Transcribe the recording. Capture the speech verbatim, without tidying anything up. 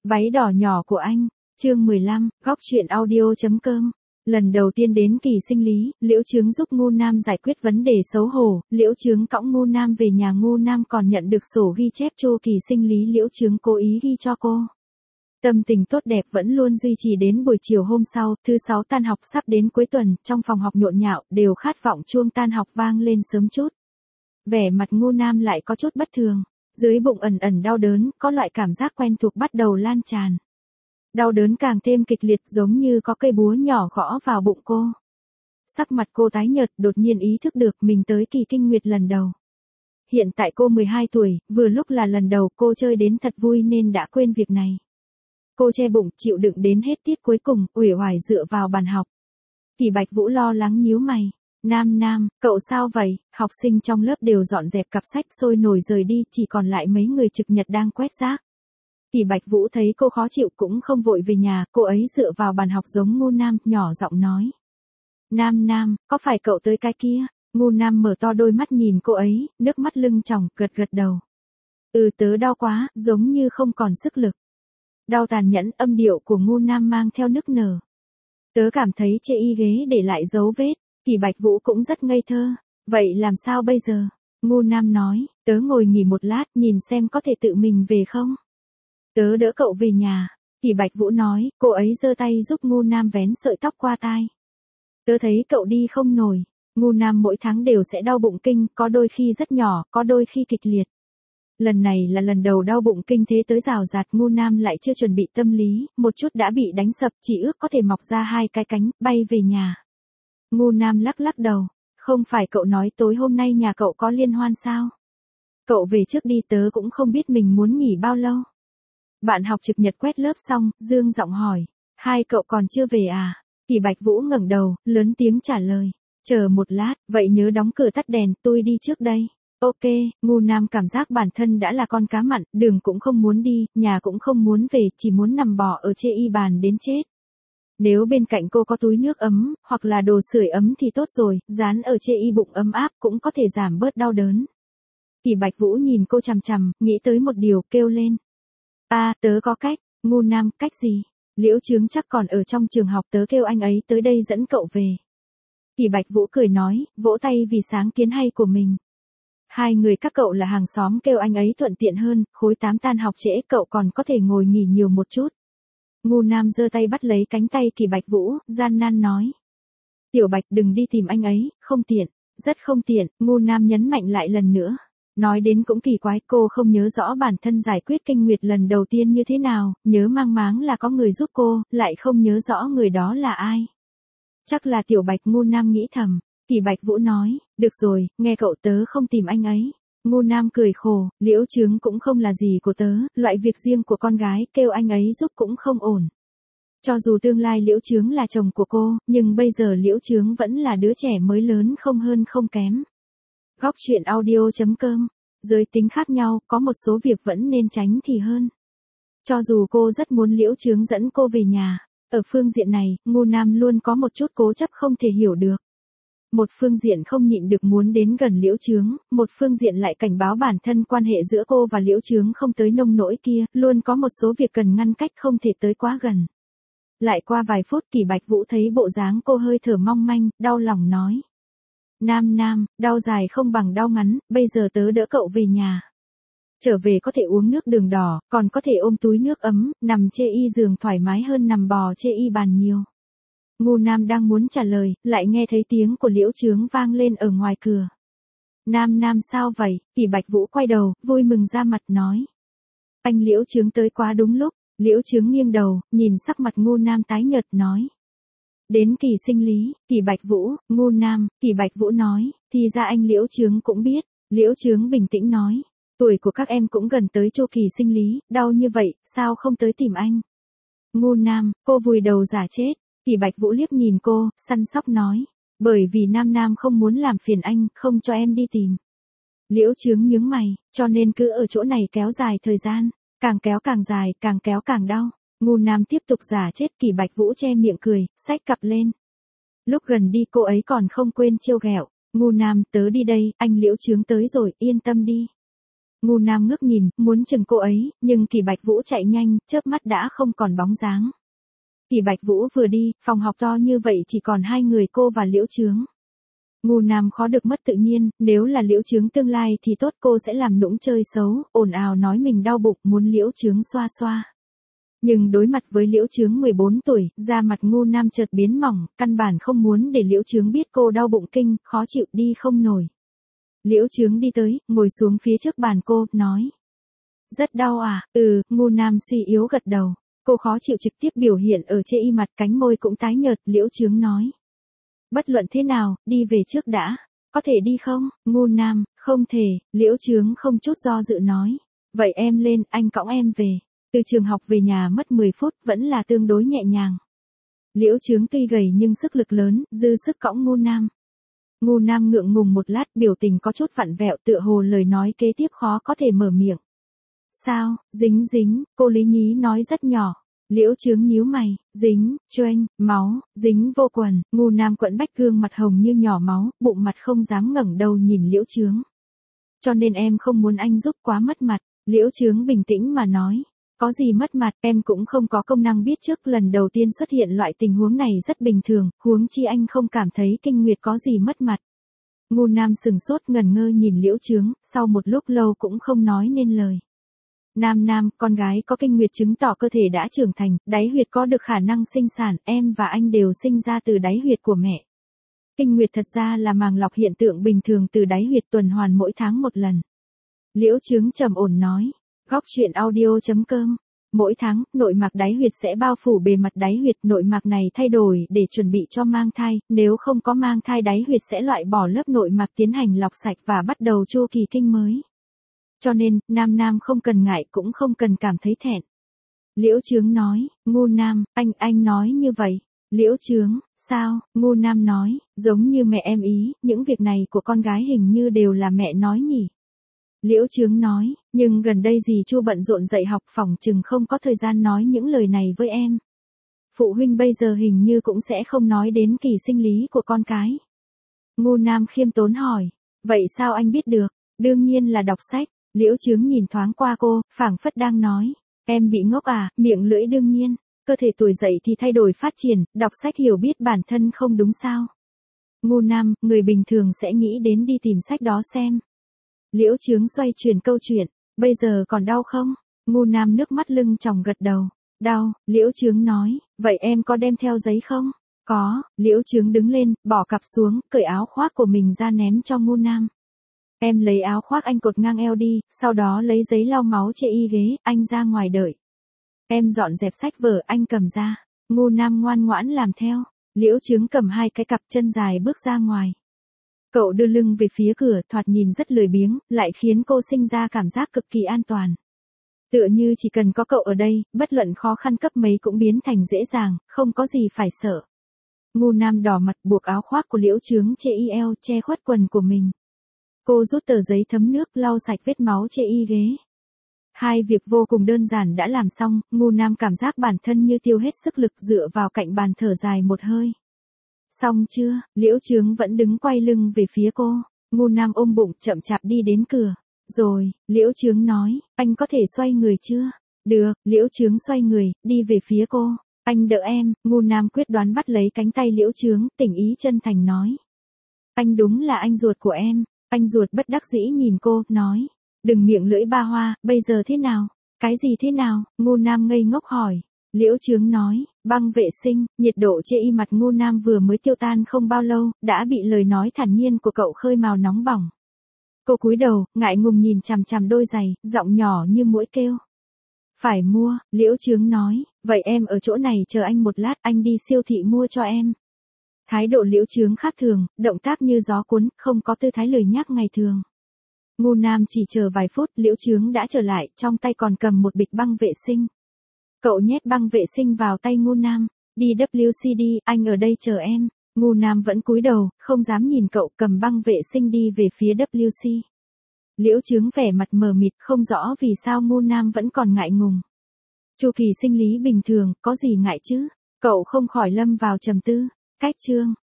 Váy đỏ nhỏ của anh, chương mười lăm, góc truyện audio chấm com. Lần đầu tiên đến kỳ sinh lý, Liễu Chướng giúp Ngu Nam giải quyết vấn đề xấu hổ, Liễu Chướng cõng Ngu Nam về nhà, Ngu Nam còn nhận được sổ ghi chép chu kỳ sinh lý Liễu Chướng cố ý ghi cho cô. Tâm tình tốt đẹp vẫn luôn duy trì đến buổi chiều hôm sau, thứ sáu tan học sắp đến cuối tuần, trong phòng học nhộn nhạo, đều khát vọng chuông tan học vang lên sớm chút. Vẻ mặt Ngu Nam lại có chút bất thường, dưới bụng ẩn ẩn đau đớn, có loại cảm giác quen thuộc bắt đầu lan tràn. Đau đớn càng thêm kịch liệt, giống như có cây búa nhỏ gõ vào bụng cô. Sắc mặt cô tái nhợt, đột nhiên ý thức được mình tới kỳ kinh nguyệt lần đầu. Hiện tại cô mười hai tuổi, vừa lúc là lần đầu cô chơi đến thật vui nên đã quên việc này. Cô che bụng, chịu đựng đến hết tiết cuối cùng, uể oải dựa vào bàn học. Kỳ Bạch Vũ lo lắng nhíu mày. Nam Nam, cậu sao vậy? Học sinh trong lớp đều dọn dẹp cặp sách sôi nổi rời đi, chỉ còn lại mấy người trực nhật đang quét rác. Kỳ Bạch Vũ thấy cô khó chịu cũng không vội về nhà, cô ấy dựa vào bàn học giống Ngu Nam, nhỏ giọng nói. Nam Nam, có phải cậu tới cái kia? Ngu Nam mở to đôi mắt nhìn cô ấy, nước mắt lưng tròng, gật gật đầu. Ừ, tớ đau quá, giống như không còn sức lực. Đau tàn nhẫn, âm điệu của Ngu Nam mang theo nức nở. Tớ cảm thấy chê y ghế để lại dấu vết. Kỳ Bạch Vũ cũng rất ngây thơ. Vậy làm sao bây giờ? Ngu Nam nói, tớ ngồi nghỉ một lát, nhìn xem có thể tự mình về không? Tớ đỡ cậu về nhà. Kỳ Bạch Vũ nói, cô ấy giơ tay giúp Ngu Nam vén sợi tóc qua tai. Tớ thấy cậu đi không nổi. Ngu Nam mỗi tháng đều sẽ đau bụng kinh, có đôi khi rất nhỏ, có đôi khi kịch liệt. Lần này là lần đầu đau bụng kinh thế tới rào rạt, Ngu Nam lại chưa chuẩn bị tâm lý, một chút đã bị đánh sập, chỉ ước có thể mọc ra hai cái cánh, bay về nhà. Ngu Nam lắc lắc đầu, không phải cậu nói tối hôm nay nhà cậu có liên hoan sao? Cậu về trước đi, tớ cũng không biết mình muốn nghỉ bao lâu. Bạn học trực nhật quét lớp xong, dương giọng hỏi, hai cậu còn chưa về à? Kỳ Bạch Vũ ngẩng đầu, lớn tiếng trả lời, chờ một lát, vậy nhớ đóng cửa tắt đèn, tôi đi trước đây. Ok, Ngu Nam cảm giác bản thân đã là con cá mặn, đường cũng không muốn đi, nhà cũng không muốn về, chỉ muốn nằm bò ở chê y bàn đến chết. Nếu bên cạnh cô có túi nước ấm, hoặc là đồ sưởi ấm thì tốt rồi, dán ở chê y bụng ấm áp cũng có thể giảm bớt đau đớn. Kỳ Bạch Vũ nhìn cô chằm chằm, nghĩ tới một điều, kêu lên. À, tớ có cách. Ngu Nam, cách gì? Liễu Chướng chắc còn ở trong trường học, tớ kêu anh ấy tới đây dẫn cậu về. Kỳ Bạch Vũ cười nói, vỗ tay vì sáng kiến hay của mình. Hai người các cậu là hàng xóm, kêu anh ấy thuận tiện hơn, khối tám tan học trễ cậu còn có thể ngồi nghỉ nhiều một chút. Ngu Nam giơ tay bắt lấy cánh tay Kỳ Bạch Vũ, gian nan nói. Tiểu Bạch đừng đi tìm anh ấy, không tiện, rất không tiện, Ngu Nam nhấn mạnh lại lần nữa. Nói đến cũng kỳ quái, cô không nhớ rõ bản thân giải quyết kinh nguyệt lần đầu tiên như thế nào, nhớ mang máng là có người giúp cô, lại không nhớ rõ người đó là ai. Chắc là Tiểu Bạch, Ngu Nam nghĩ thầm. Kỳ Bạch Vũ nói, được rồi, nghe cậu, tớ không tìm anh ấy. Ngu Nam cười khổ, Liễu Chướng cũng không là gì của tớ, loại việc riêng của con gái, kêu anh ấy giúp cũng không ổn. Cho dù tương lai Liễu Chướng là chồng của cô, nhưng bây giờ Liễu Chướng vẫn là đứa trẻ mới lớn, không hơn không kém. Góc truyện audio chấm com. Giới tính khác nhau, có một số việc vẫn nên tránh thì hơn. Cho dù cô rất muốn Liễu Chướng dẫn cô về nhà, ở phương diện này, Ngu Nam luôn có một chút cố chấp không thể hiểu được. Một phương diện không nhịn được muốn đến gần Liễu Chướng, một phương diện lại cảnh báo bản thân quan hệ giữa cô và Liễu Chướng không tới nông nỗi kia, luôn có một số việc cần ngăn cách, không thể tới quá gần. Lại qua vài phút, Kỳ Bạch Vũ thấy bộ dáng cô hơi thở mong manh, đau lòng nói. Nam Nam, đau dài không bằng đau ngắn, bây giờ tớ đỡ cậu về nhà. Trở về có thể uống nước đường đỏ, còn có thể ôm túi nước ấm, nằm chê y giường thoải mái hơn nằm bò chê y bàn nhiều. Ngu Nam đang muốn trả lời, lại nghe thấy tiếng của Liễu Chướng vang lên ở ngoài cửa. Nam Nam sao vậy? Kỳ Bạch Vũ quay đầu, vui mừng ra mặt nói. Anh Liễu Chướng tới quá đúng lúc. Liễu Chướng nghiêng đầu, nhìn sắc mặt Ngu Nam tái nhợt nói. Đến kỳ sinh lý, Kỳ Bạch Vũ, Ngu Nam, Kỳ Bạch Vũ nói, thì ra anh Liễu Chướng cũng biết. Liễu Chướng bình tĩnh nói, tuổi của các em cũng gần tới chu kỳ sinh lý, đau như vậy, sao không tới tìm anh? Ngu Nam, cô vùi đầu giả chết. Kỳ Bạch Vũ liếc nhìn cô, săn sóc nói, bởi vì Nam Nam không muốn làm phiền anh, không cho em đi tìm. Liễu Chướng nhướng mày, cho nên cứ ở chỗ này kéo dài thời gian, càng kéo càng dài, càng kéo càng đau. Ngu Nam tiếp tục giả chết, Kỳ Bạch Vũ che miệng cười, xách cặp lên. Lúc gần đi cô ấy còn không quên trêu ghẹo, Ngu Nam, tớ đi đây, anh Liễu Chướng tới rồi, yên tâm đi. Ngu Nam ngước nhìn, muốn chừng cô ấy, nhưng Kỳ Bạch Vũ chạy nhanh, chớp mắt đã không còn bóng dáng. Kỳ Bạch Vũ vừa đi, phòng học to như vậy chỉ còn hai người cô và Liễu Chướng. Ngu Nam khó được mất tự nhiên, nếu là Liễu Chướng tương lai thì tốt, cô sẽ làm nũng chơi xấu, ồn ào nói mình đau bụng muốn Liễu Chướng xoa xoa. Nhưng đối mặt với Liễu Chướng mười bốn tuổi, da mặt Ngu Nam chợt biến mỏng, căn bản không muốn để Liễu Chướng biết cô đau bụng kinh, khó chịu đi không nổi. Liễu Chướng đi tới, ngồi xuống phía trước bàn cô, nói. Rất đau à, ừ, Ngu Nam suy yếu gật đầu. Cô khó chịu trực tiếp biểu hiện ở trên y mặt, cánh môi cũng tái nhợt, Liễu Chướng nói. Bất luận thế nào, đi về trước đã. Có thể đi không? Ngu Nam, không thể, Liễu Chướng không chút do dự nói. Vậy em lên, anh cõng em về. Từ trường học về nhà mất mười phút, vẫn là tương đối nhẹ nhàng. Liễu Chướng tuy gầy nhưng sức lực lớn, dư sức cõng Ngu Nam. Ngu Nam ngượng ngùng một lát, biểu tình có chút vặn vẹo, tựa hồ lời nói kế tiếp khó có thể mở miệng. Sao, dính dính, cô Lý Nhí nói rất nhỏ. Liễu Chướng nhíu mày, dính, choanh, máu, dính vô quần, Ngu Nam quẫn bách gương mặt hồng như nhỏ máu, bụng mặt không dám ngẩng đầu nhìn Liễu Chướng. Cho nên em không muốn anh giúp, quá mất mặt. Liễu Chướng bình tĩnh mà nói. Có gì mất mặt, em cũng không có công năng biết trước, lần đầu tiên xuất hiện loại tình huống này rất bình thường, huống chi anh không cảm thấy kinh nguyệt có gì mất mặt. Ngu Nam sừng sốt ngẩn ngơ nhìn Liễu Chướng, sau một lúc lâu cũng không nói nên lời. Nam Nam, con gái có kinh nguyệt chứng tỏ cơ thể đã trưởng thành, đáy huyệt có được khả năng sinh sản, em và anh đều sinh ra từ đáy huyệt của mẹ. Kinh nguyệt thật ra là màng lọc hiện tượng bình thường từ đáy huyệt, tuần hoàn mỗi tháng một lần. Liễu Chướng trầm ổn nói. Góc truyện audio chấm com. Mỗi tháng, nội mạc đáy huyệt sẽ bao phủ bề mặt đáy huyệt, nội mạc này thay đổi để chuẩn bị cho mang thai, nếu không có mang thai đáy huyệt sẽ loại bỏ lớp nội mạc tiến hành lọc sạch và bắt đầu chu kỳ kinh mới. Cho nên, Nam Nam không cần ngại cũng không cần cảm thấy thẹn. Liễu Chướng nói, Ngu Nam, anh, anh nói như vậy. Liễu Chướng, sao, Ngu Nam nói, giống như mẹ em ý, những việc này của con gái hình như đều là mẹ nói nhỉ. Liễu Chướng nói, nhưng gần đây dì Chu bận rộn dạy học, phỏng chừng không có thời gian nói những lời này với em. Phụ huynh bây giờ hình như cũng sẽ không nói đến kỳ sinh lý của con cái. Ngu Nam khiêm tốn hỏi, vậy sao anh biết được? Đương nhiên là đọc sách. Liễu Chướng nhìn thoáng qua cô, phảng phất đang nói, em bị ngốc à, miệng lưỡi đương nhiên, cơ thể tuổi dậy thì thay đổi phát triển, đọc sách hiểu biết bản thân không đúng sao? Ngu Nam, người bình thường sẽ nghĩ đến đi tìm sách đó xem. Liễu Chướng xoay chuyển câu chuyện, bây giờ còn đau không? Ngu Nam nước mắt lưng tròng gật đầu, đau, Liễu Chướng nói, vậy em có đem theo giấy không? Có, Liễu Chướng đứng lên, bỏ cặp xuống, cởi áo khoác của mình ra ném cho Ngu Nam. Em lấy áo khoác anh cột ngang eo đi, sau đó lấy giấy lau máu trên y ghế, anh ra ngoài đợi. Em dọn dẹp sách vở, anh cầm ra. Ngu Nam ngoan ngoãn làm theo. Liễu Chướng cầm hai cái cặp chân dài bước ra ngoài. Cậu đưa lưng về phía cửa, thoạt nhìn rất lười biếng, lại khiến cô sinh ra cảm giác cực kỳ an toàn. Tựa như chỉ cần có cậu ở đây, bất luận khó khăn cấp mấy cũng biến thành dễ dàng, không có gì phải sợ. Ngu Nam đỏ mặt buộc áo khoác của Liễu Chướng trên y eo, che khuất quần của mình. Cô rút tờ giấy thấm nước lau sạch vết máu trên y ghế. Hai việc vô cùng đơn giản đã làm xong, Ngu Nam cảm giác bản thân như tiêu hết sức lực, dựa vào cạnh bàn thở dài một hơi. Xong chưa? Liễu Chướng vẫn đứng quay lưng về phía cô. Ngu Nam ôm bụng chậm chạp đi đến cửa. Rồi, Liễu Chướng nói, anh có thể xoay người chưa? Được, Liễu Chướng xoay người, đi về phía cô. Anh đỡ em, Ngu Nam quyết đoán bắt lấy cánh tay Liễu Chướng, tình ý chân thành nói. Anh đúng là anh ruột của em. Anh ruột bất đắc dĩ nhìn cô, nói. Đừng miệng lưỡi ba hoa, bây giờ thế nào? Cái gì thế nào? Ngu Nam ngây ngốc hỏi. Liễu Chướng nói, băng vệ sinh, nhiệt độ trên y mặt Ngu Nam vừa mới tiêu tan không bao lâu, đã bị lời nói thản nhiên của cậu khơi mào nóng bỏng. Cô cúi đầu, ngại ngùng nhìn chằm chằm đôi giày, giọng nhỏ như muỗi kêu. Phải mua, Liễu Chướng nói, vậy em ở chỗ này chờ anh một lát, anh đi siêu thị mua cho em. Thái độ Liễu Chướng khác thường, động tác như gió cuốn, không có tư thái lười nhác ngày thường. Ngu Nam chỉ chờ vài phút, Liễu Chướng đã trở lại, trong tay còn cầm một bịch băng vệ sinh. Cậu nhét băng vệ sinh vào tay Ngu Nam, đi W C D, anh ở đây chờ em. Ngu Nam vẫn cúi đầu, không dám nhìn cậu, cầm băng vệ sinh đi về phía W C. Liễu Chướng vẻ mặt mờ mịt, không rõ vì sao Ngu Nam vẫn còn ngại ngùng. Chu kỳ sinh lý bình thường, có gì ngại chứ? Cậu không khỏi lâm vào trầm tư. Cách chương